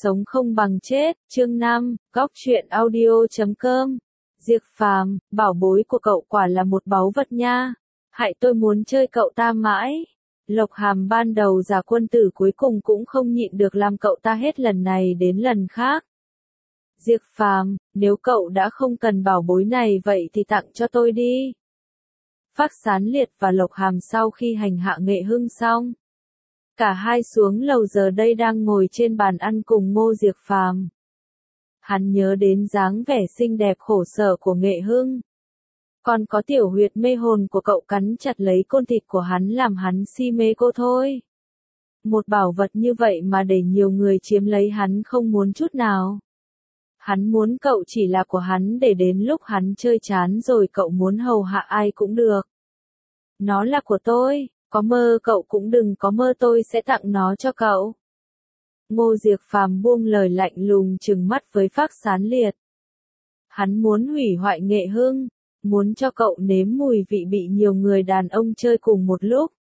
Sống không bằng chết, chương 5, góc truyện audio.com. Diệp Phàm, bảo bối của cậu quả là một báu vật nha. Hại tôi muốn chơi cậu ta mãi. Lộc Hàm ban đầu giả quân tử cuối cùng cũng không nhịn được làm cậu ta hết lần này đến lần khác. Diệp Phàm, nếu cậu đã không cần bảo bối này vậy thì tặng cho tôi đi. Phác Sán Liệt và Lộc Hàm sau khi hành hạ Nghệ Hưng xong, cả hai xuống lầu giờ đây đang ngồi trên bàn ăn cùng Ngô Diệp Phàm. Hắn nhớ đến dáng vẻ xinh đẹp khổ sở của Nghệ Hưng. Còn có tiểu huyệt mê hồn của cậu cắn chặt lấy côn thịt của hắn làm hắn si mê cô thôi. Một bảo vật như vậy mà để nhiều người chiếm lấy hắn không muốn chút nào. Hắn muốn cậu chỉ là của hắn để đến lúc hắn chơi chán rồi cậu muốn hầu hạ ai cũng được. Nó là của tôi. Có mơ cậu cũng đừng có mơ tôi sẽ tặng nó cho cậu. Ngô Diệp Phàm buông lời lạnh lùng trừng mắt với Phác Sán Liệt. Hắn muốn hủy hoại Nghệ Hưng, muốn cho cậu nếm mùi vị bị nhiều người đàn ông chơi cùng một lúc.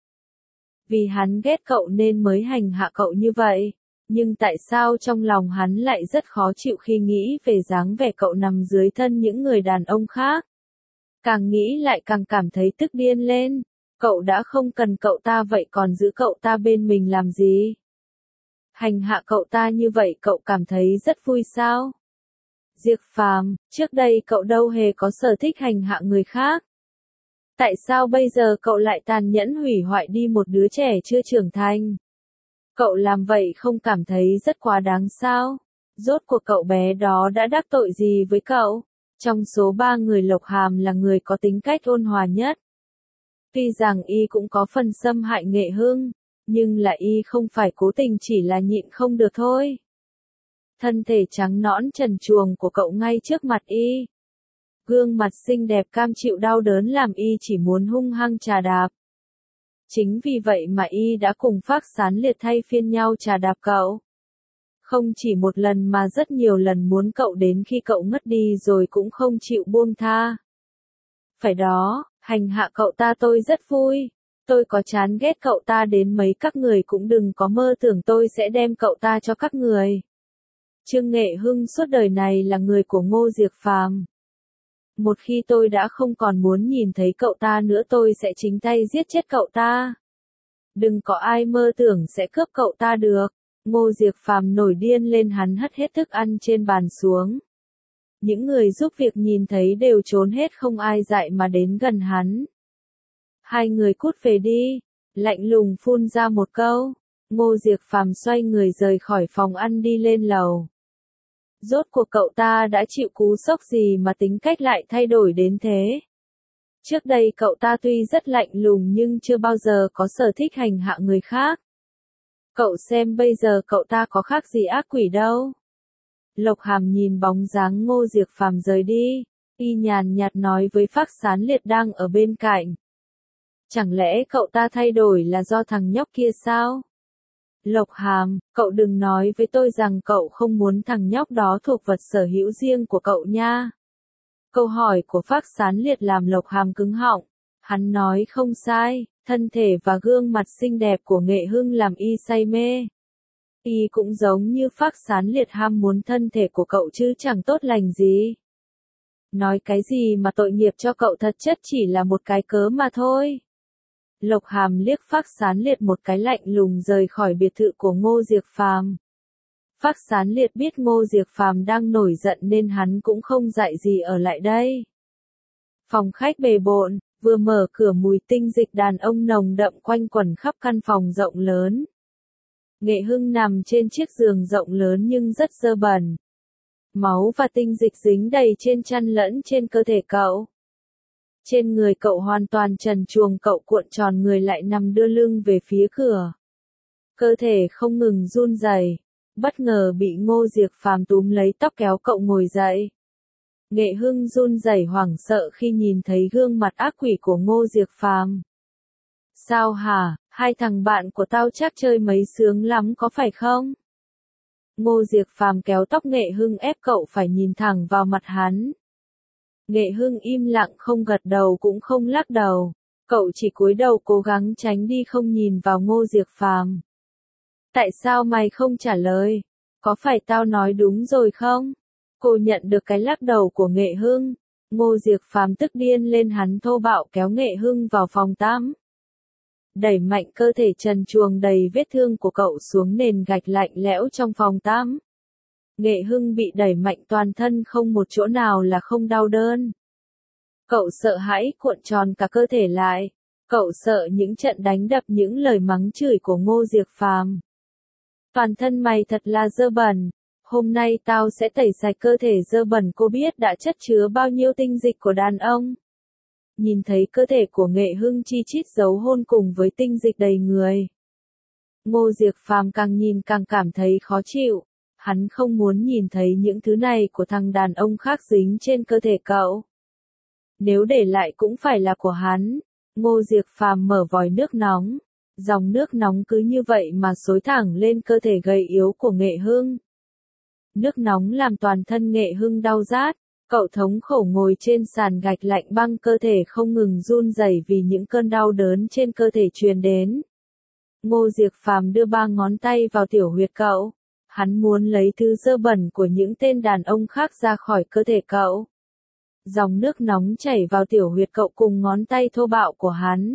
Vì hắn ghét cậu nên mới hành hạ cậu như vậy, nhưng tại sao trong lòng hắn lại rất khó chịu khi nghĩ về dáng vẻ cậu nằm dưới thân những người đàn ông khác. Càng nghĩ lại càng cảm thấy tức điên lên. Cậu đã không cần cậu ta vậy còn giữ cậu ta bên mình làm gì? Hành hạ cậu ta như vậy cậu cảm thấy rất vui sao? Diệp Phàm, trước đây cậu đâu hề có sở thích hành hạ người khác. Tại sao bây giờ cậu lại tàn nhẫn hủy hoại đi một đứa trẻ chưa trưởng thành? Cậu làm vậy không cảm thấy rất quá đáng sao? Rốt cuộc cậu bé đó đã đắc tội gì với cậu? Trong số 3 người Lộc Hàm là người có tính cách ôn hòa nhất. Tuy rằng y cũng có phần xâm hại Nghệ Hưng, nhưng là y không phải cố tình chỉ là nhịn không được thôi. Thân thể trắng nõn trần truồng của cậu ngay trước mặt y. Gương mặt xinh đẹp cam chịu đau đớn làm y chỉ muốn hung hăng chà đạp. Chính vì vậy mà y đã cùng Phác Sán Liệt thay phiên nhau chà đạp cậu. Không chỉ một lần mà rất nhiều lần muốn cậu đến khi cậu ngất đi rồi cũng không chịu buông tha. Phải đó. Hành hạ cậu ta tôi rất vui. Tôi có chán ghét cậu ta đến mấy các người cũng đừng có mơ tưởng tôi sẽ đem cậu ta cho các người. Trương Nghệ Hưng suốt đời này là người của Ngô Diệp Phàm. Một khi tôi đã không còn muốn nhìn thấy cậu ta nữa tôi sẽ chính tay giết chết cậu ta. Đừng có ai mơ tưởng sẽ cướp cậu ta được. Ngô Diệp Phàm nổi điên lên hắn hất hết thức ăn trên bàn xuống. Những người giúp việc nhìn thấy đều trốn hết không ai dại mà đến gần hắn. Hai người cút về đi, lạnh lùng phun ra một câu. Ngô Diệp Phàm xoay người rời khỏi phòng ăn đi lên lầu. Rốt cuộc cậu ta đã chịu cú sốc gì mà tính cách lại thay đổi đến thế. Trước đây cậu ta tuy rất lạnh lùng nhưng chưa bao giờ có sở thích hành hạ người khác. Cậu xem bây giờ cậu ta có khác gì ác quỷ đâu. Lộc Hàm nhìn bóng dáng Ngô Diệp Phàm rời đi, y nhàn nhạt nói với Phác Sán Liệt đang ở bên cạnh. Chẳng lẽ cậu ta thay đổi là do thằng nhóc kia sao? Lộc Hàm, cậu đừng nói với tôi rằng cậu không muốn thằng nhóc đó thuộc vật sở hữu riêng của cậu nha. Câu hỏi của Phác Sán Liệt làm Lộc Hàm cứng họng. Hắn nói không sai, thân thể và gương mặt xinh đẹp của Nghệ Hưng làm y say mê. Y cũng giống như Phác Sán Liệt ham muốn thân thể của cậu chứ chẳng tốt lành gì. Nói cái gì mà tội nghiệp cho cậu thật chất chỉ là một cái cớ mà thôi. Lộc Hàm liếc Phác Sán Liệt một cái lạnh lùng rời khỏi biệt thự của Ngô Diệp Phàm. Phác Sán Liệt biết Ngô Diệp Phàm đang nổi giận nên hắn cũng không dạy gì ở lại đây. Phòng khách bề bộn, vừa mở cửa mùi tinh dịch đàn ông nồng đậm quanh quẩn khắp căn phòng rộng lớn. Nghệ Hưng nằm trên chiếc giường rộng lớn nhưng rất dơ bẩn. Máu và tinh dịch dính đầy trên chăn lẫn trên cơ thể cậu. Trên người cậu hoàn toàn trần truồng cậu cuộn tròn người lại nằm đưa lưng về phía cửa. Cơ thể không ngừng run rẩy, bất ngờ bị Ngô Diệp Phàm túm lấy tóc kéo cậu ngồi dậy. Nghệ Hưng run rẩy hoảng sợ khi nhìn thấy gương mặt ác quỷ của Ngô Diệp Phàm. Sao hả, hai thằng bạn của tao chắc chơi mấy sướng lắm có phải không? Ngô Diệp Phàm kéo tóc Nghệ Hưng ép cậu phải nhìn thẳng vào mặt hắn. Nghệ Hưng im lặng không gật đầu cũng không lắc đầu. Cậu chỉ cúi đầu cố gắng tránh đi không nhìn vào Ngô Diệp Phàm. Tại sao mày không trả lời? Có phải tao nói đúng rồi không? Cô nhận được cái lắc đầu của Nghệ Hưng. Ngô Diệc Phàm tức điên lên, hắn thô bạo kéo Nghệ Hưng vào phòng tắm. Đẩy mạnh cơ thể trần truồng đầy vết thương của cậu xuống nền gạch lạnh lẽo trong phòng tắm. Nghệ Hưng bị đẩy mạnh toàn thân, không một chỗ nào là không đau đớn. Cậu sợ hãi cuộn tròn cả cơ thể lại. Cậu sợ những trận đánh đập, những lời mắng chửi của Ngô Diệc Phàm. Toàn thân mày thật là dơ bẩn. Hôm nay tao sẽ tẩy sạch cơ thể dơ bẩn, cô biết đã chất chứa bao nhiêu tinh dịch của đàn ông. Nhìn thấy cơ thể của Nghệ Hưng chi chít dấu hôn cùng với tinh dịch đầy người. Ngô Diệc Phàm càng nhìn càng cảm thấy khó chịu. Hắn không muốn nhìn thấy những thứ này của thằng đàn ông khác dính trên cơ thể cậu. Nếu để lại cũng phải là của hắn. Ngô Diệc Phàm mở vòi nước nóng. Dòng nước nóng cứ như vậy mà xối thẳng lên cơ thể gầy yếu của Nghệ Hưng. Nước nóng làm toàn thân Nghệ Hưng đau rát. Cậu thống khổ ngồi trên sàn gạch lạnh băng, cơ thể không ngừng run rẩy vì những cơn đau đớn trên cơ thể truyền đến. Ngô Diệc Phàm đưa 3 ngón tay vào tiểu huyệt cậu. Hắn muốn lấy thứ dơ bẩn của những tên đàn ông khác ra khỏi cơ thể cậu. Dòng nước nóng chảy vào tiểu huyệt cậu cùng ngón tay thô bạo của hắn.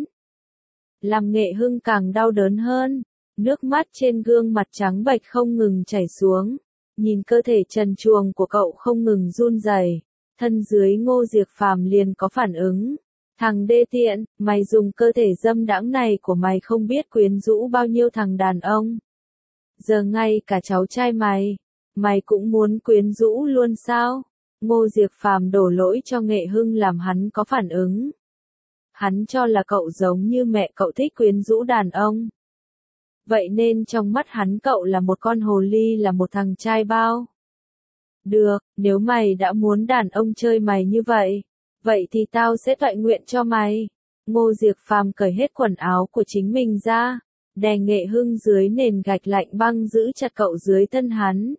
Làm Nghệ Hưng càng đau đớn hơn. Nước mắt trên gương mặt trắng bệch không ngừng chảy xuống. Nhìn cơ thể trần truồng của cậu không ngừng run rẩy, thân dưới Ngô Diệc Phàm liền có phản ứng. Thằng đê tiện, mày dùng cơ thể dâm đãng này của mày không biết quyến rũ bao nhiêu thằng đàn ông. Giờ ngay cả cháu trai mày cũng muốn quyến rũ luôn sao? Ngô Diệc Phàm đổ lỗi cho Nghệ Hưng làm hắn có phản ứng. Hắn cho là cậu giống như mẹ cậu thích quyến rũ đàn ông. Vậy nên trong mắt hắn cậu là một con hồ ly, là một thằng trai bao. Được, nếu mày đã muốn đàn ông chơi mày như vậy, vậy thì tao sẽ toại nguyện cho mày. Ngô Diệc Phàm cởi hết quần áo của chính mình ra, đè Nghệ Hưng dưới nền gạch lạnh băng, giữ chặt cậu dưới thân hắn.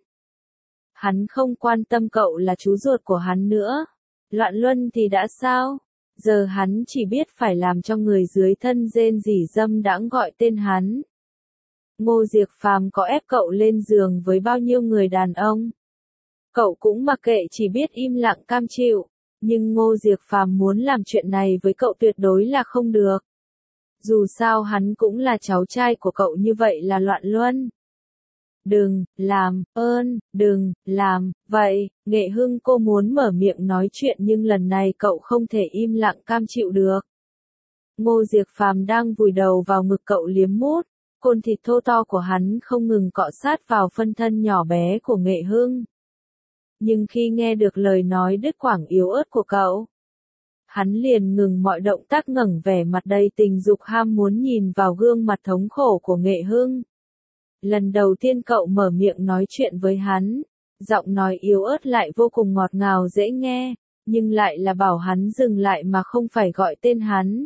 Hắn không quan tâm cậu là chú ruột của hắn nữa. Loạn luân thì đã sao? Giờ hắn chỉ biết phải làm cho người dưới thân rên rỉ dâm đãng gọi tên hắn. Ngô Diệc Phàm có ép cậu lên giường với bao nhiêu người đàn ông, cậu cũng mặc kệ, chỉ biết im lặng cam chịu. Nhưng Ngô Diệc Phàm muốn làm chuyện này với cậu tuyệt đối là không được. Dù sao hắn cũng là cháu trai của cậu, như vậy là loạn luân. Đừng làm, đừng làm vậy. Nghệ Hưng, cô muốn mở miệng nói chuyện nhưng lần này cậu không thể im lặng cam chịu được. Ngô Diệc Phàm đang vùi đầu vào ngực cậu liếm mút. Côn thịt thô to của hắn không ngừng cọ sát vào phân thân nhỏ bé của Nghệ Hưng. Nhưng khi nghe được lời nói đứt quãng yếu ớt của cậu, hắn liền ngừng mọi động tác, ngẩng vẻ mặt đầy tình dục ham muốn nhìn vào gương mặt thống khổ của Nghệ Hưng. Lần đầu tiên cậu mở miệng nói chuyện với hắn, giọng nói yếu ớt lại vô cùng ngọt ngào dễ nghe, nhưng lại là bảo hắn dừng lại mà không phải gọi tên hắn.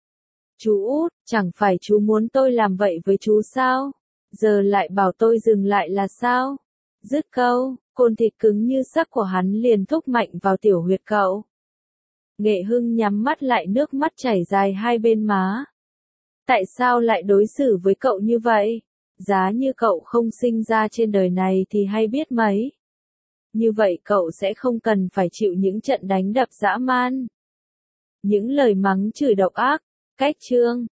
Chú út, chẳng phải chú muốn tôi làm vậy với chú sao? Giờ lại bảo tôi dừng lại là sao? Dứt câu, côn thịt cứng như sắt của hắn liền thúc mạnh vào tiểu huyệt cậu. Nghệ Hưng nhắm mắt lại, nước mắt chảy dài hai bên má. Tại sao lại đối xử với cậu như vậy? Giá như cậu không sinh ra trên đời này thì hay biết mấy. Như vậy cậu sẽ không cần phải chịu những trận đánh đập dã man, những lời mắng chửi độc ác. Cách chương